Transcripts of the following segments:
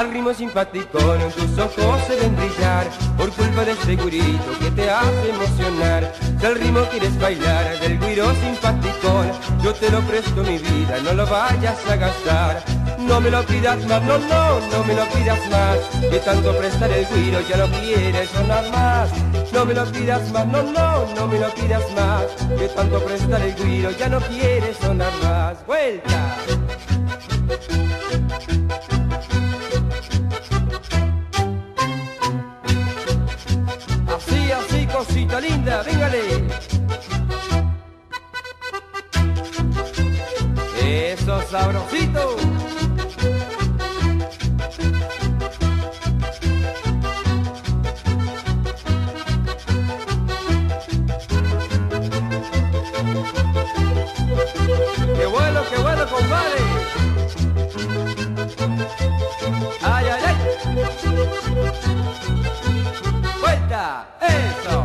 Al ritmo simpaticón tus ojos se ven brillar por culpa de este güirito que te hace emocionar. Si al ritmo quieres bailar del güiro simpaticón, yo te lo presto mi vida, no lo vayas a gastar. No me lo pidas más, no, no, no me lo pidas más, que tanto prestar el güiro ya no quiere sonar más. No me lo pidas más, no, no, no me lo pidas más, que tanto prestar el güiro ya no quiere sonar más. ¡Vuelta! Así, así, cosita linda, véngale. Eso, sabrosito. Qué bueno, compadre. Ay, ay, ay. Vuelta, eso.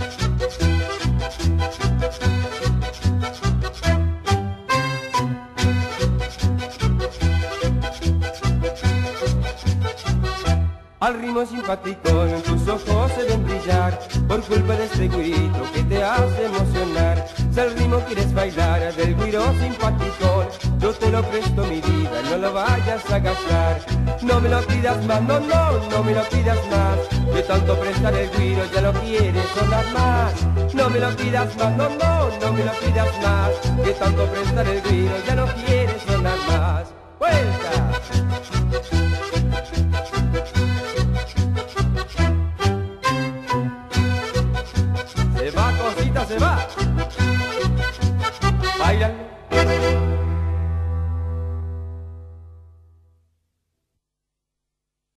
Al ritmo simpaticón tus ojos se ven brillar por culpa de este güirito que te hace emocionar. Si al ritmo quieres bailar del güiro simpaticón, yo te lo presto mi vida, no lo vayas a gastar. No me lo pidas más, no, no, no me lo pidas más, de tanto prestar el güiro ya no quieres sonar más. No me lo pidas más, no, no, no me lo pidas más, de tanto prestar el güiro ya no quieres sonar más. ¡Vuelta! Se va, cosita, se va. Bailan.